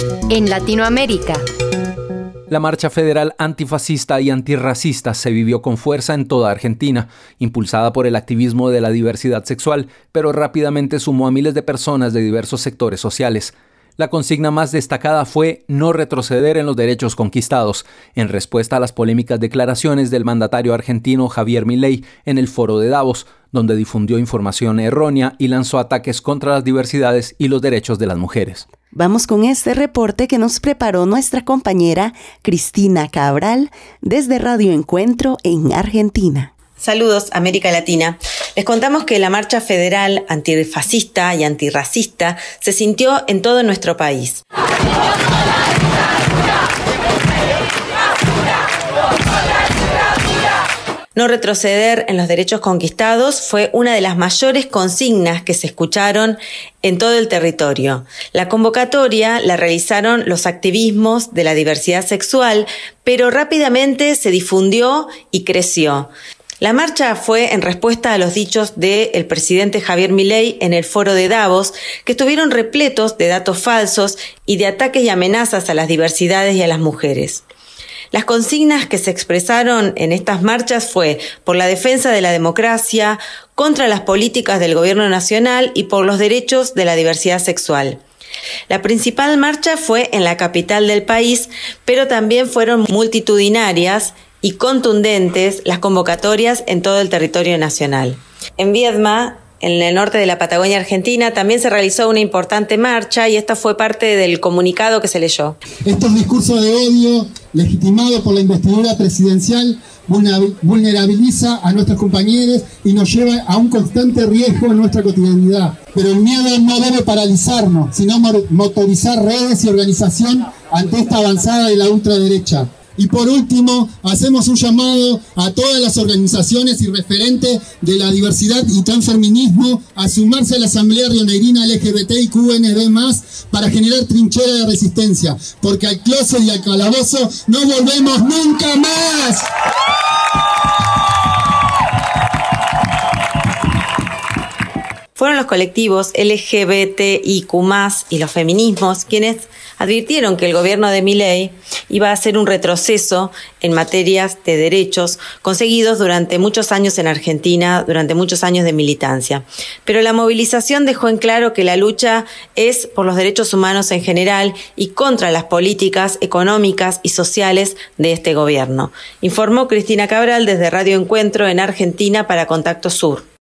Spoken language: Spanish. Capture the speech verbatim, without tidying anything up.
En Latinoamérica. La marcha federal antifascista y antirracista se vivió con fuerza en toda Argentina, impulsada por el activismo de la diversidad sexual, pero rápidamente sumó a miles de personas de diversos sectores sociales. La consigna más destacada fue no retroceder en los derechos conquistados, en respuesta a las polémicas declaraciones del mandatario argentino Javier Milei en el Foro de Davos, donde difundió información errónea y lanzó ataques contra las diversidades y los derechos de las mujeres. Vamos con este reporte que nos preparó nuestra compañera Cristina Cabral desde Radio Encuentro en Argentina. Saludos, América Latina. Les contamos que la marcha federal antifascista y antirracista se sintió en todo nuestro país. No retroceder en los derechos conquistados fue una de las mayores consignas que se escucharon en todo el territorio. La convocatoria la realizaron los activismos de la diversidad sexual, pero rápidamente se difundió y creció. La marcha fue en respuesta a los dichos del presidente Javier Milei en el Foro de Davos, que estuvieron repletos de datos falsos y de ataques y amenazas a las diversidades y a las mujeres. Las consignas que se expresaron en estas marchas fue por la defensa de la democracia, contra las políticas del gobierno nacional y por los derechos de la diversidad sexual. La principal marcha fue en la capital del país, pero también fueron multitudinarias y contundentes las convocatorias en todo el territorio nacional. En Viedma, en el norte de la Patagonia Argentina, también se realizó una importante marcha y esta fue parte del comunicado que se leyó. Estos discursos de odio, legitimados por la investidura presidencial, vulnerabiliza a nuestros compañeros y nos lleva a un constante riesgo en nuestra cotidianidad. Pero el miedo no debe paralizarnos, sino motorizar redes y organización ante esta avanzada de la ultraderecha. Y por último, hacemos un llamado a todas las organizaciones y referentes de la diversidad y transfeminismo a sumarse a la Asamblea Rionegrina L G B T I Q N B más, para generar trinchera de resistencia, porque al closet y al calabozo no volvemos nunca más. Fueron los colectivos L G B T I Q más, y los feminismos quienes advirtieron que el gobierno de Milei iba a hacer un retroceso en materias de derechos conseguidos durante muchos años en Argentina, durante muchos años de militancia. Pero la movilización dejó en claro que la lucha es por los derechos humanos en general y contra las políticas económicas y sociales de este gobierno. Informó Cristina Cabral desde Radio Encuentro en Argentina para Contacto Sur.